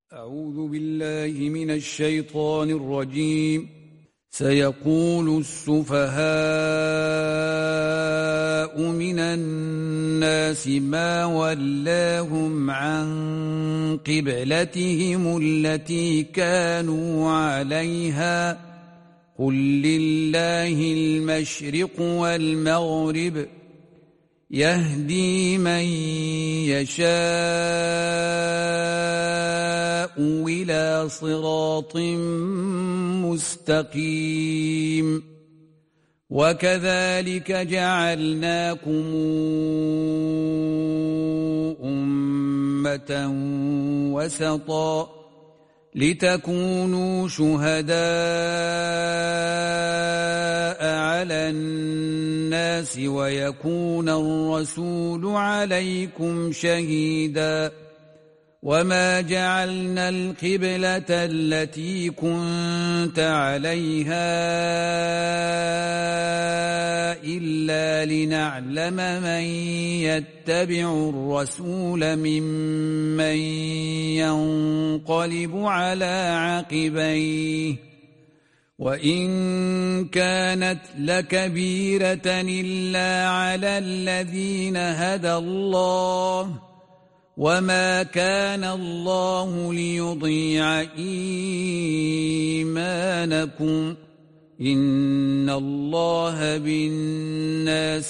أعوذ بالله من الشيطان الرجيم. سيقول السفهاء من الناس ما ولاهم عن قبلتهم التي كانوا عليها قل لله المشرق والمغرب يهدي من يشاء إلى صراط مستقيم وكذلك جعلناكم أمة وسطا لتكونوا شهداء على الناس ويكون الرسول عليكم شهيدا وما جعلنا القبلة التي كنت عليها إلا لنعلم من يتبع الرسول ممن ينقلب على عقبيه وإن كانت لكبيرة إلا على الذين هدى الله وما كان الله ليضيع إيمانكم إن الله بالناس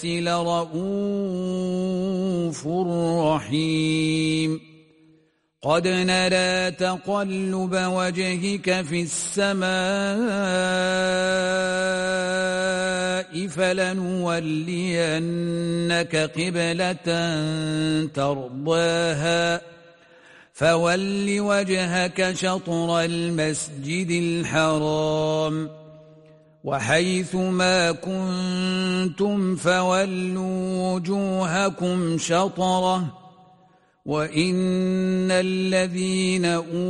لرؤوف رحيم قد نرى تقلب وجهك في السماء فلنولينك قبلة ترضاها فول وجهك شطر المسجد الحرام وحيث ما كنتم فولوا وجوهكم شطره وإن الذين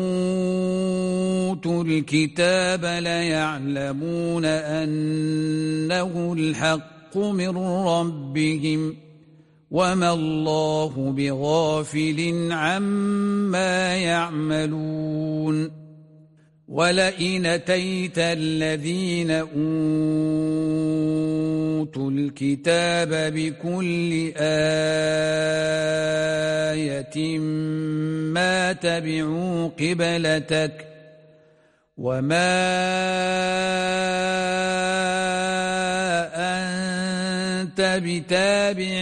أوتوا الكتاب ليعلمون أنه الحق من ربهم وما الله بغافل عما يعملون ولئن أتيت الذين أوتوا الكتاب بكل آية ما تبعوا قبلتك وما أنت بتابع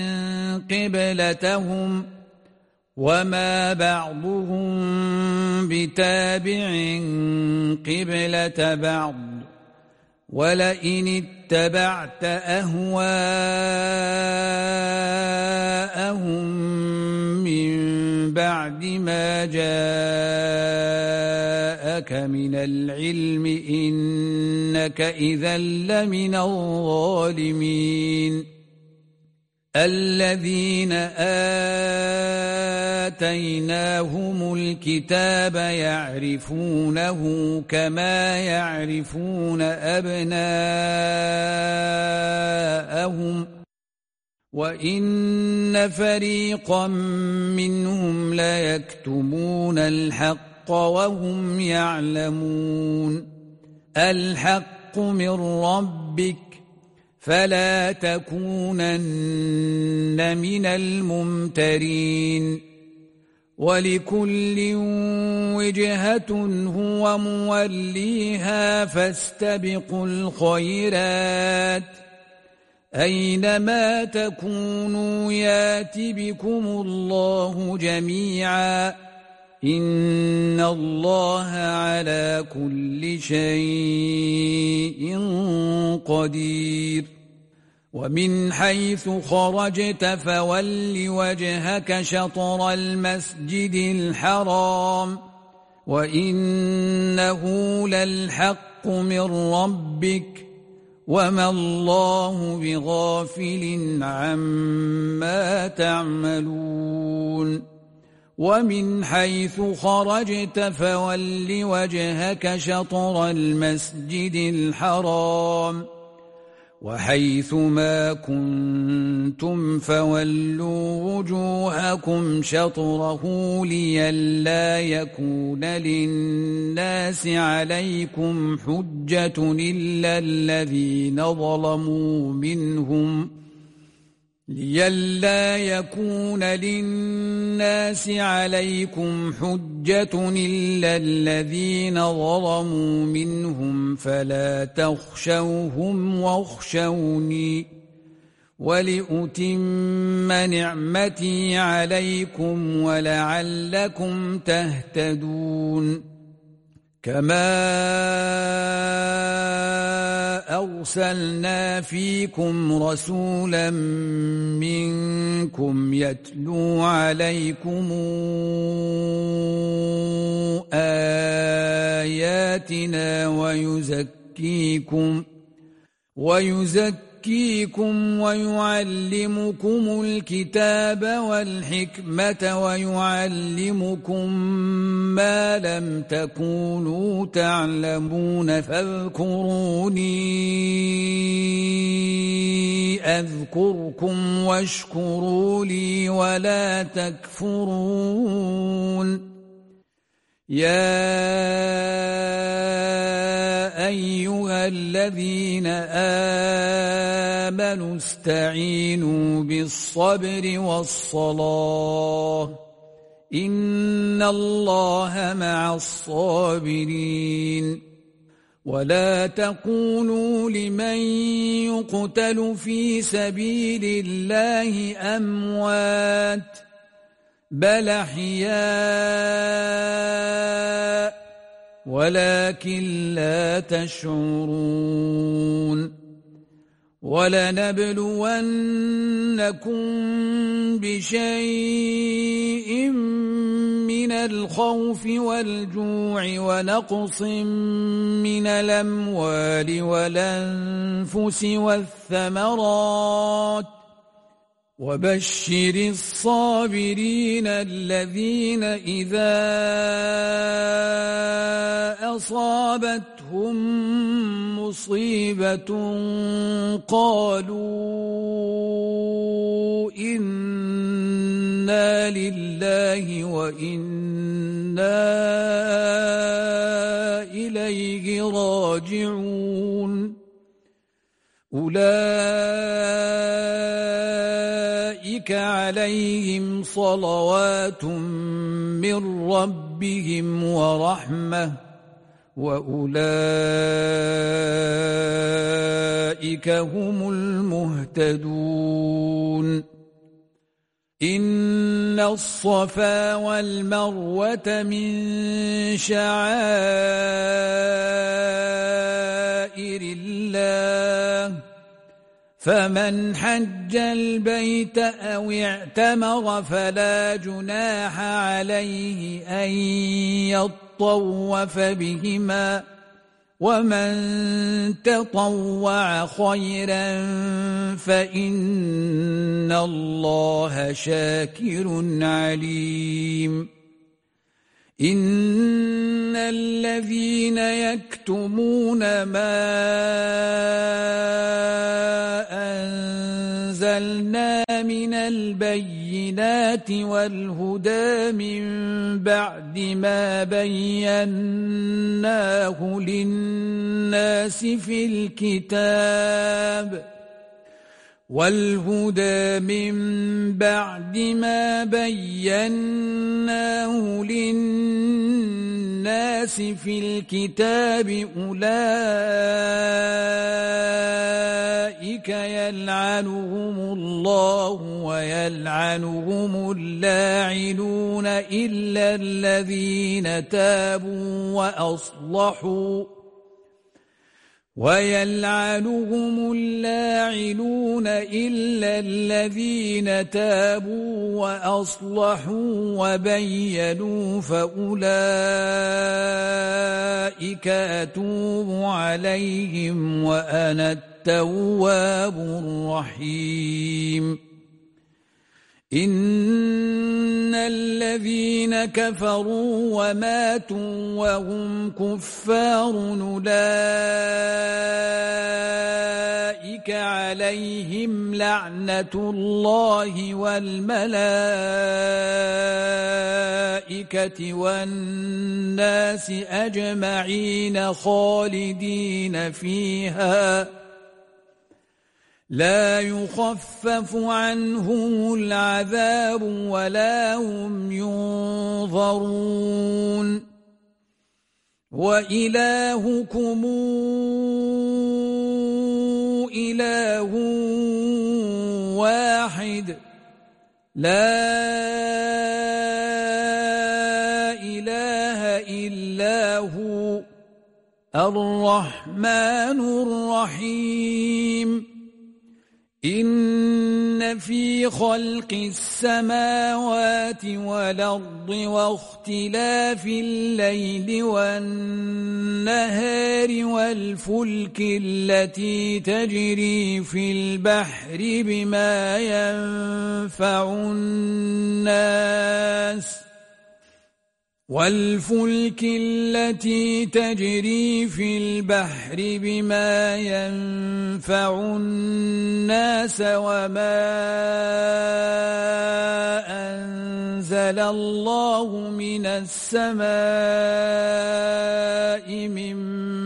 قبلتهم وما بعضهم بتابع قبلة بعض ولئن اتبعت أهواءهم من بعد ما جاءك من العلم إنك إذا لمن الظالمين الذين آتيناهم الكتاب يعرفونه كما يعرفون أبناءهم وإن فريقا منهم ليكتمون الحق وهم يعلمون الحق من ربك فلا تكونن من الممترين ولكل وجهة هو موليها فاستبقوا الخيرات أينما تكونوا يات بكم الله جميعا إن الله على كل شيء قدير ومن حيث خرجت فول وجهك شطر المسجد الحرام وإنه للحق من ربك وما الله بغافل عما تعملون ومن حيث خرجت فول وجهك شطر المسجد الحرام وحيث ما كنتم فولوا وجوهكم شطره لئلا يكون للناس عليكم حجة إلا الذين ظلموا منهم فلا تخشوهم واخشوني ولأتم نعمتي عليكم ولعلكم تهتدون كما أرسلنا فيكم رسولا منكم يتلو عليكم آياتنا ويزكيكم ويعلمكم الكتاب والحكمة ويعلمكم ما لم تكونوا تعلمون فاذكروني أذكركم واشكروا لي ولا تكفرون يا أيها الذين آمنوا استعينوا بالصبر والصلاة إن الله مع الصابرين ولا تقولوا لمن يقتل في سبيل الله أموات بل أحياء ولكن لا تشعرون ولنبلونكم بشيء من الخوف والجوع ونقص من الأموال والأنفس والثمرات وبشر الصابرين الذين إذا أصابتهم مصيبة قالوا إنا لله وإنا إليه راجعون أولئك عليهم صلوات من ربهم ورحمة وأولئك هم المهتدون إن الصفا والمروة من شعائر الله فمن حج البيت أو اعتمر فلا جناح عليه أن يطوف بهما ومن تطوع خيرا فإن الله شاكر عليم إن الذين يكتمون ما أنزلنا من البينات والهدى من بعد ما بيناه للناس في الكتاب والهدى من بعد ما بيناه للناس في الكتاب أولئك يلعنهم الله ويلعنهم اللاعنون إلا الذين تابوا وأصلحوا ويلعنهم اللاعنون إلا الذين تابوا وأصلحوا وبينوا فأولئك أتوب عليهم وأنا التواب الرحيم إن الذين كفروا وماتوا وهم كفار أولئك فعليهم لعنة الله والملائكة والناس أجمعين خالدين فيها لا يخفف عنهم العذاب ولا هم ينظرون وإلهكم إله واحد لا إله إلا هو الرحمن الرحيم إن في خلق السماوات والأرض واختلاف الليل والنهار والفلك التي تجري في البحر بما ينفع الناس وما أنزل الله من السماء من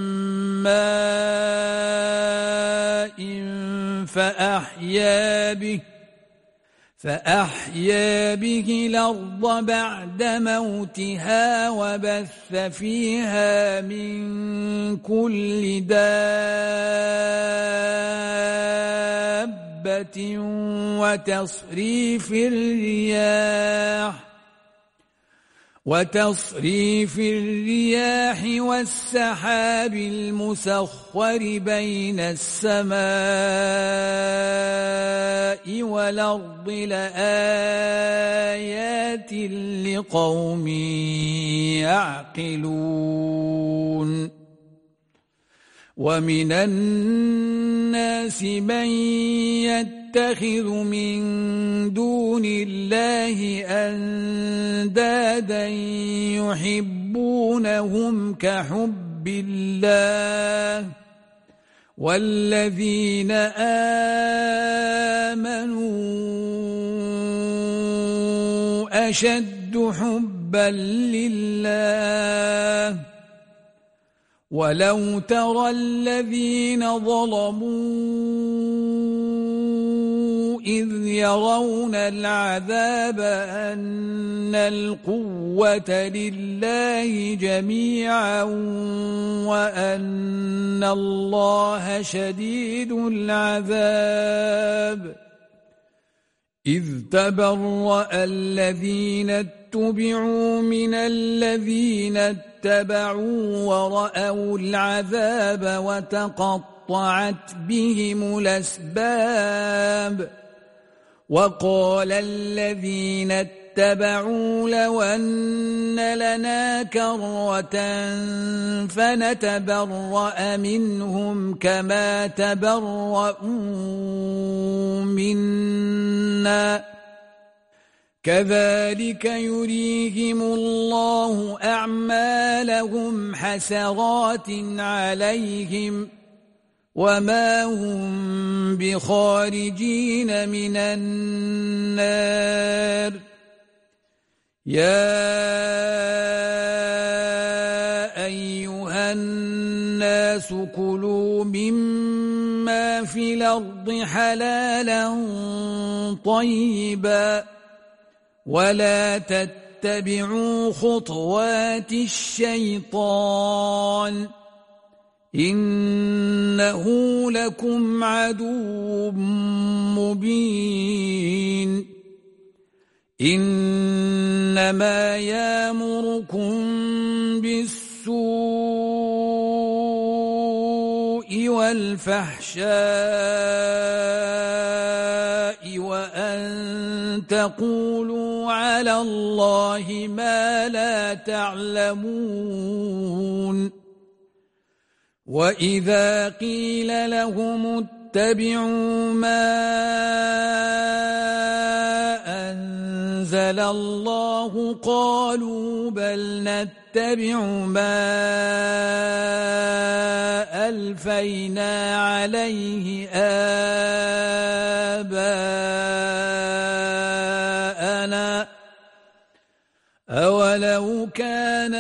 ماء فأحيا به الأرض بعد موتها وبث فيها من كل دابة وتصريف الرياح والسحاب المسخر بين السماء والأرض لآيات لقوم يعقلون ومن الناس من يتخذ من دون الله أندادا يحبونهم كحب الله والذين آمنوا أشد حبا لله ولو ترى الذين ظلموا إذ يرون العذاب أن القوة لله جميعا وأن الله شديد العذاب إذ تبرأ الذين اتبعوا من الذين اتبعوا ورأوا العذاب وتقطعت بهم الأسباب وقال الذين اتبعوا لو أن لنا كرة فنتبرأ منهم كما تبرؤوا منا كذلك يريهم الله أعمالهم حسرات عليهم وما هم بخارجين من النار يا أيها الناس كلوا مما في الأرض حلالا طيبا ولا تتبعوا خطوات الشيطان إنه لكم عدو مبين إنما يأمركم بالسوء والفحشاء وأن تقولوا على الله ما لا تعلمون وإذا قيل لهم اتبعوا ما أنزل أنزل الله قالوا بل نتبع ما ألفينا عليه آباءنا أولو كان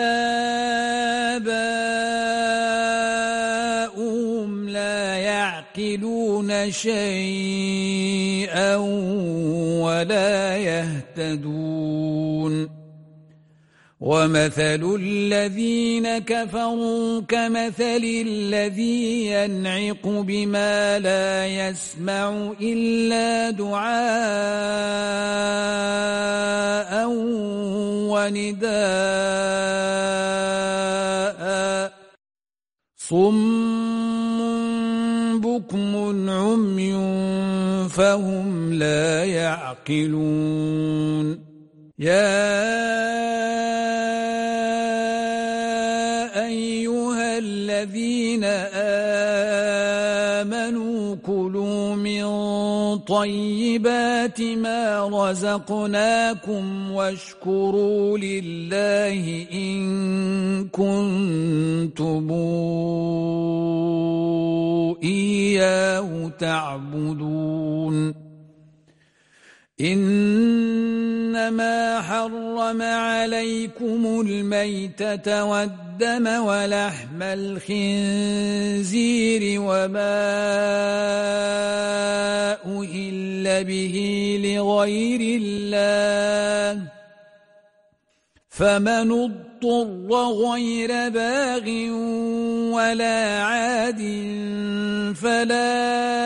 آباؤهم لا يعقلون شيئا ولا يهتدون ومثل الذين كفروا كمثل الذي ينعق بما لا يسمع إلا دعاء ونداء صم بكم عمي فهم لا يعقلون يا أيها الذين آمنوا كلوا من طيبات ما رزقناكم واشكروا لله إن كنتم إياه تعبدون إنما حرم عليكم الميتة والدم ولحم الخنزير وما أهل به لغير الله فمن اضطر غير باغ ولا عاد فلا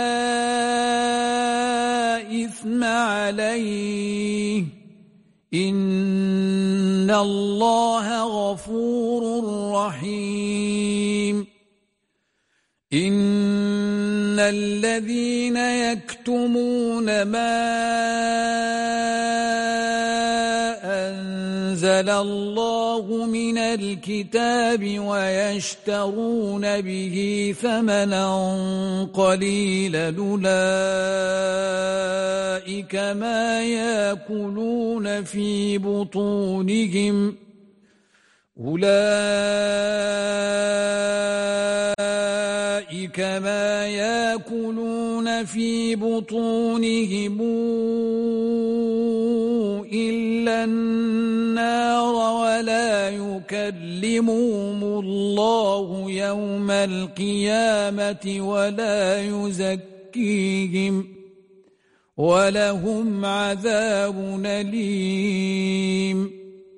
إثم عليه إن الله غفور رحيم إن الذين يكتمون ما أنزل الله من الكتاب ويشترون به ثمنا قليلا أولئك ما يأكلون في بطونهم إلا النار ولا يكلمهم الله يوم القيامة ولا يزكيهم ولهم عذاب أليم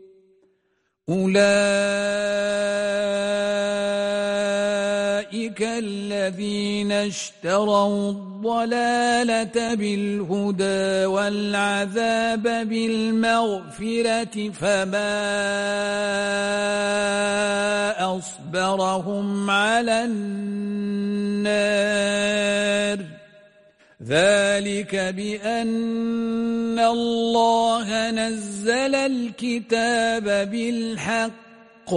أولئك الذين اشتروا الضلالة بالهدى والعذاب بالمغفرة فما أصبرهم على النار ذلك بأن الله نزل الكتاب بالحق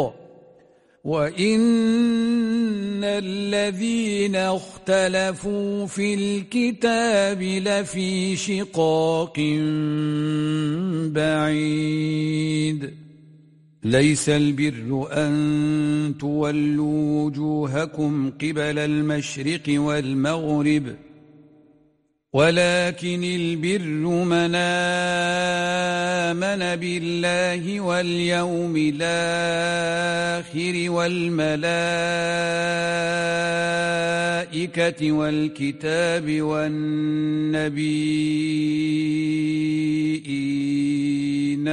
وإن الذين اختلفوا في الكتاب لفي شقاق بعيد ليس البر أن تولوا وجوهكم قبل المشرق والمغرب ولكن البر من آمن بالله واليوم الآخر والملائكة والكتاب والنبيين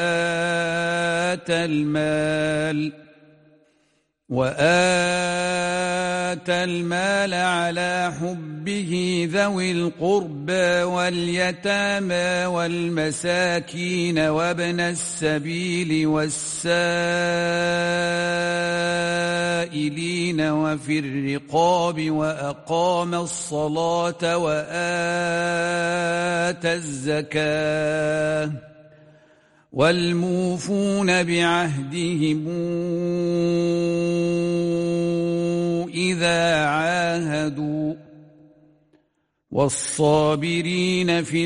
وآتى المال على حبه ذوي القربى واليتامى والمساكين وابن السبيل والسائلين وفي الرقاب وأقام الصلاة وآتى الزكاة والموفون بعهدهم إذا عاهدوا والصابرين في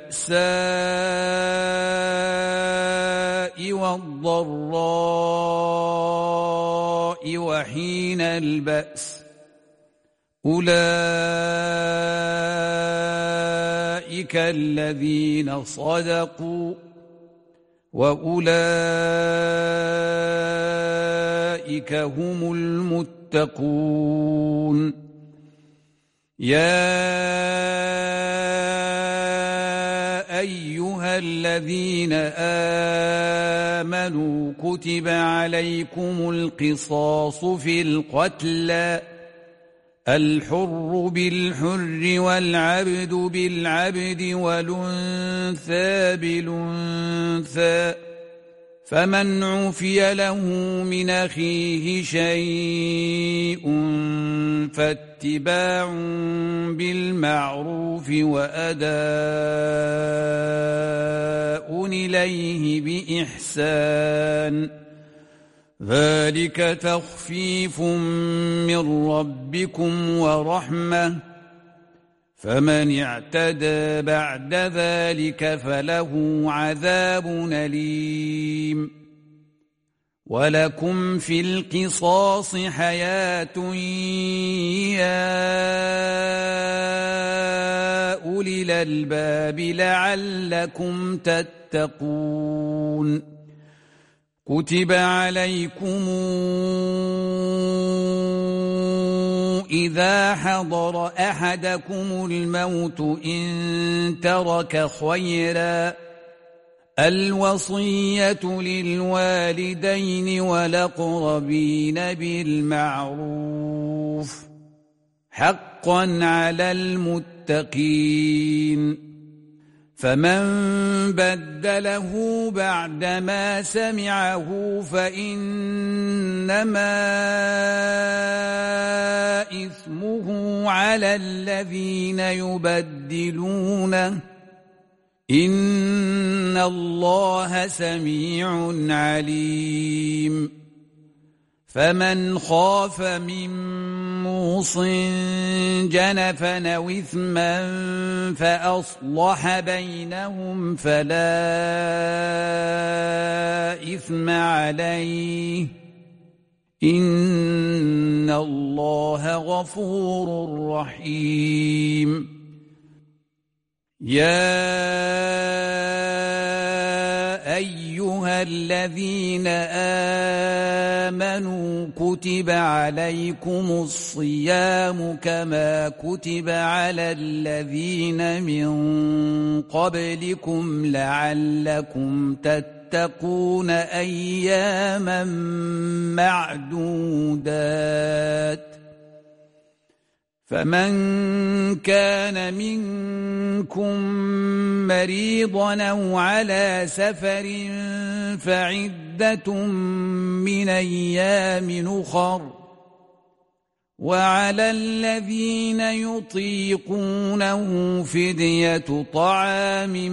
البأساء والضراء وحين البأس أولئك الذين صدقوا وأولئك هم المتقون يا أيها الذين آمنوا كتب عليكم القصاص في القتلى الحر بالحر والعبد بالعبد والأنثى بالأنثى فمن عفي له من أخيه شيء فاتباع بالمعروف وأداء إليه بإحسان ذلك تخفيف من ربكم ورحمة فمن اعتدى بعد ذلك فله عذاب أليم ولكم في القصاص حياة يا أولي الألباب لعلكم تتقون كتب عليكم إذا حضر أحدكم الموت إن ترك خيرا الوصية للوالدين والأقربين بالمعروف حقا على المتقين فمن بدله بعدما سمعه فإنما إثمه على الذين يبدلونه إن الله سميع عليم فمن خاف من موص جنفا أو إثما فأصلح بينهم فلا إثم عليه إن الله غفور رحيم يا أيها الذين آمنوا كتب عليكم الصيام كما كتب على الذين من قبلكم لعلكم تتقون أياما معدودات فمن كان منكم مريضا أو على سفر فعدة من أيام أخر وعلى الذين يطيقونه فدية طعام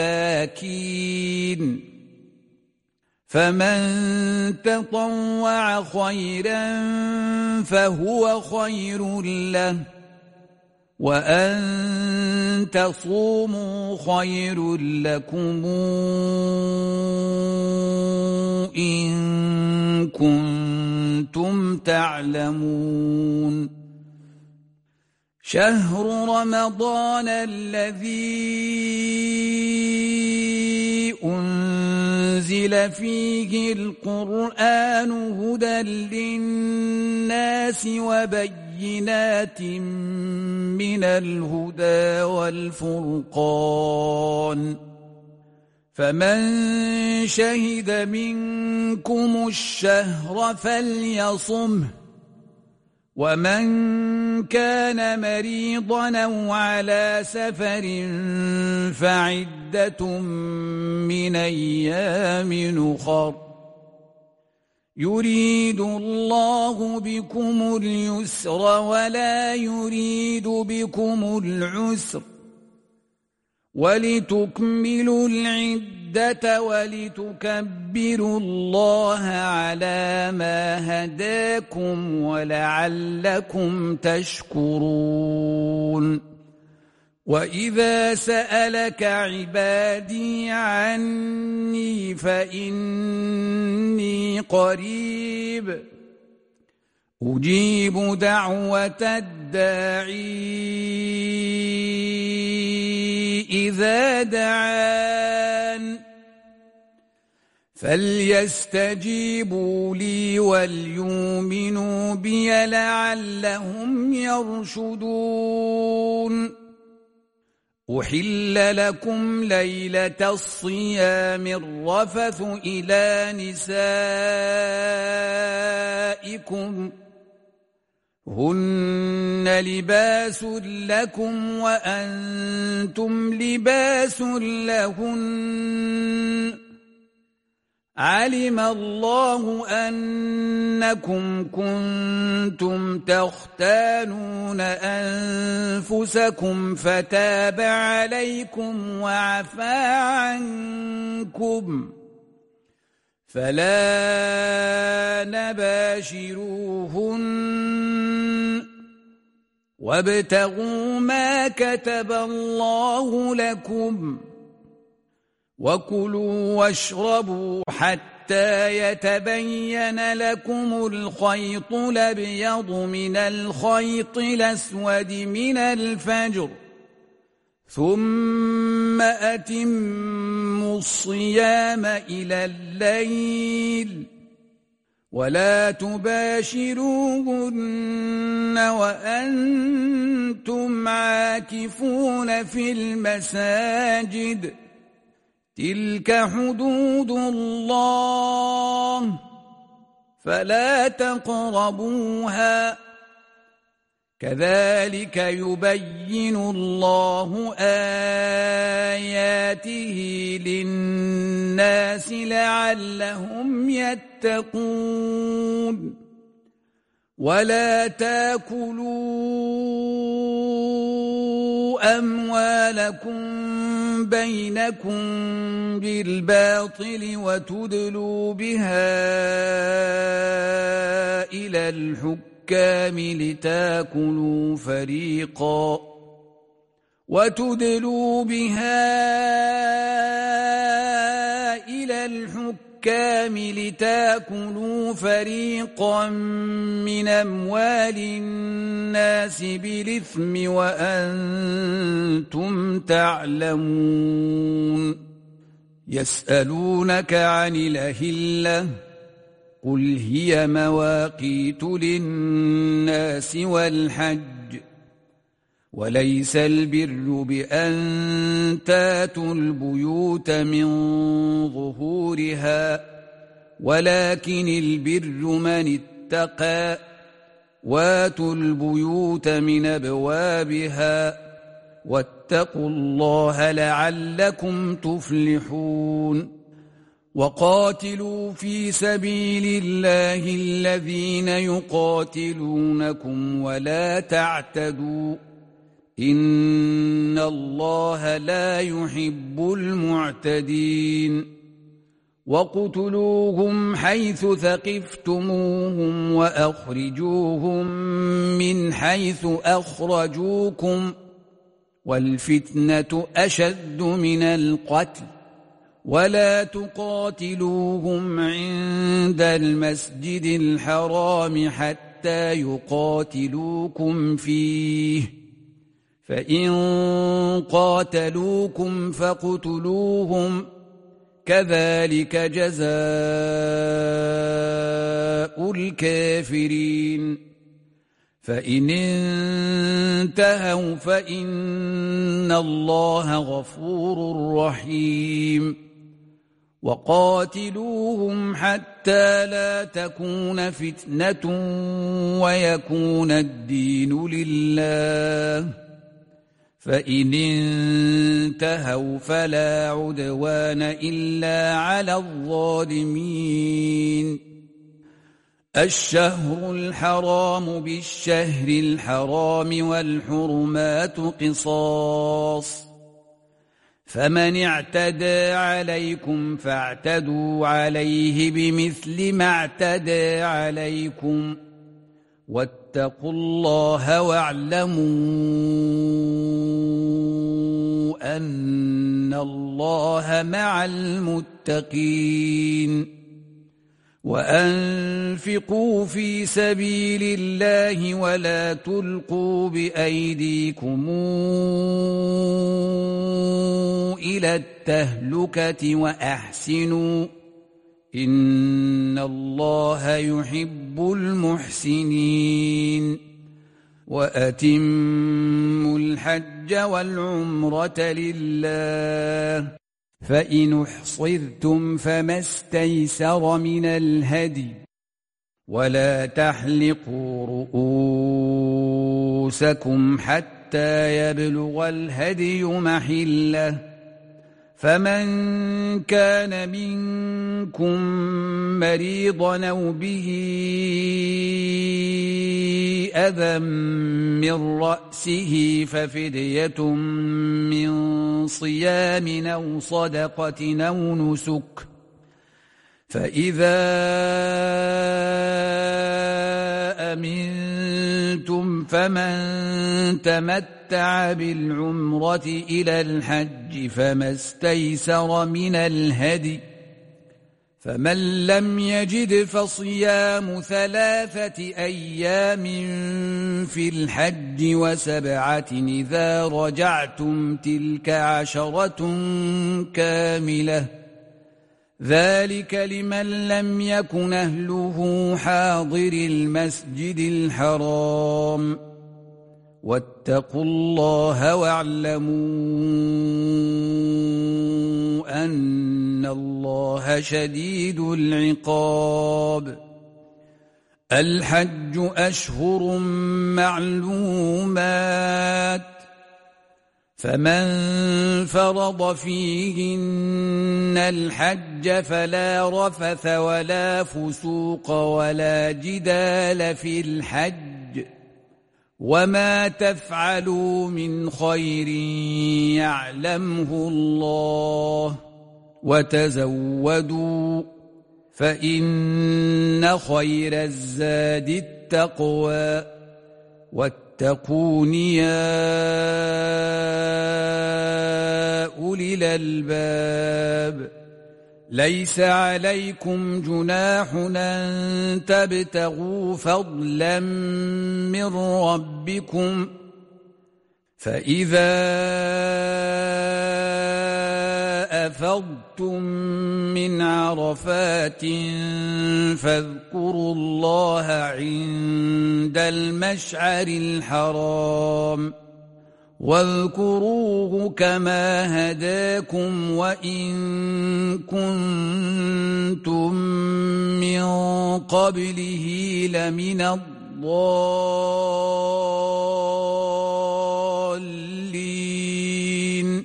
مساكين فمن تطوع خيرا فهو خير له وأن تصوموا خير لكم إن كنتم تعلمون شهر رمضان الذي أنزل فيه القرآن هدى للناس وبينات من الهدى والفرقان فمن شهد منكم الشهر فليصمه ومن كان مريضا أو على سفر فعدة من أيام أخر يريد الله بكم اليسر ولا يريد بكم العسر ولتكملوا العدة ولتكبروا الله على ما هداكم ولعلكم تشكرون وإذا سألك عبادي عني فإني قريب أجيب دعوة الداعي إذا دعان فليستجيبوا لي وليؤمنوا بي لعلهم يرشدون أحل لكم ليلة الصيام الرفث إلى نسائكم هن لباس لكم وأنتم لباس لهن علم الله أنكم كنتم تختانون أنفسكم فتاب عليكم وعفى عنكم فلا نباشروهن وابتغوا ما كتب الله لكم وكلوا واشربوا حتى يتبين لكم الخيط الأبيض من الخيط الأسود من الفجر ثم أتموا الصيام إلى الليل ولا تباشروهن وأنتم عاكفون في المساجد تلك حدود الله فلا تقربوها كذلك يبين الله آياته للناس لعلهم يتقون ولا تاكلوا أموالكم بينكم بالباطل وتدلوا بها إلى الحكام لتاكلوا فريقا من أموال الناس بالإثم وأنتم تعلمون يسألونك عن الأهلة قل هي مواقيت للناس والحج وليس البر بأن تاتوا البيوت من ظهورها ولكن البر من اتقى واتوا البيوت من أبوابها واتقوا الله لعلكم تفلحون وقاتلوا في سبيل الله الذين يقاتلونكم ولا تعتدوا إن الله لا يحب المعتدين وقتلوهم حيث ثقفتموهم وأخرجوهم من حيث أخرجوكم والفتنة أشد من القتل ولا تقاتلوهم عند المسجد الحرام حتى يقاتلوكم فيه فإن قاتلوكم فاقتلوهم كذلك جزاء الكافرين فإن انتهوا فإن الله غفور رحيم وقاتلوهم حتى لا تكون فتنة ويكون الدين لله فإن انتهوا فلا عدوان إلا على الظالمين الشهر الحرام بالشهر الحرام والحرمات قصاص فمن اعتدى عليكم فاعتدوا عليه بمثل ما اعتدى عليكم واتقوا الله واعلموا أن الله مع المتقين وأنفقوا في سبيل الله ولا تلقوا بأيديكم إلى التهلكة وأحسنوا إن الله يحب المحسنين وأتموا الحج والعمرة لله فإن احصرتم فما استيسر من الهدي ولا تحلقوا رؤوسكم حتى يبلغ الهدي محله فمن كان منكم مريضا أو به أذى من رأسه ففدية من صيام أو صدقة أو نسك فإذا أمنتم فمن تمتع بالعمرة إلى الحج فما استيسر من الهدي فمن لم يجد فصيام 3 أيام في الحج و7 إذا رجعتم تلك 10 كاملة ذلك لمن لم يكن أهله حاضر المسجد الحرام واتقوا الله واعلموا أن الله شديد العقاب الحج أشهر معلومات فمن فرض فيهن الحج فلا رفث ولا فسوق ولا جدال في الحج وما تفعلوا من خير يعلمه الله وتزودوا فإن خير الزاد التقوى واتقون يا أولي الألباب ليس عليكم جناح أن تبتغوا فضلا من ربكم فإذا أفضتم من عرفات فاذكروا الله عند المشعر الحرام واذكروه كما هداكم وإن كنتم من قبله لمن الضالين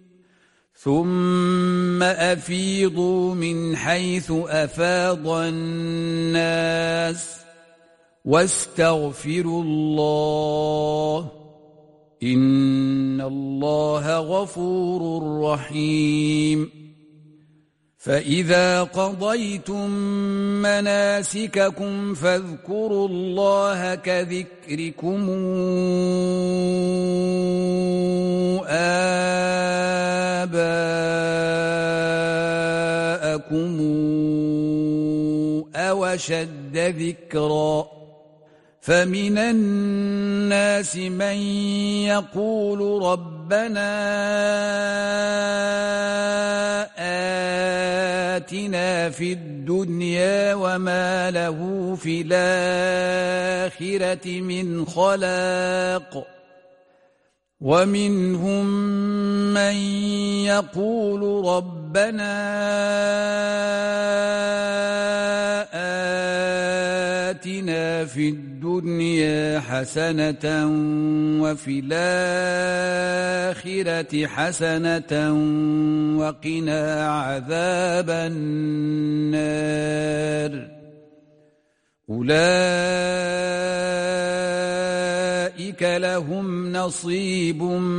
ثم أفيضوا من حيث أفاض الناس واستغفروا الله إن الله غفور رحيم فإذا قضيتم مناسككم فاذكروا الله كذكركم آباءكم أو أشد ذكرًا فمن الناس من يقول ربنا آتنا في الدنيا وما له في الآخرة من خلاق ومنهم من يقول ربنا آتنا في الدنيا حسنة وفي الآخرة حسنة وقنا عذاب النار أولئك لهم نصيب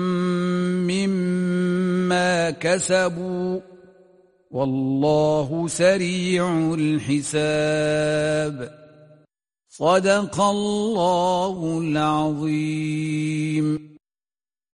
مما كسبوا والله سريع الحساب صدق الله العظيم.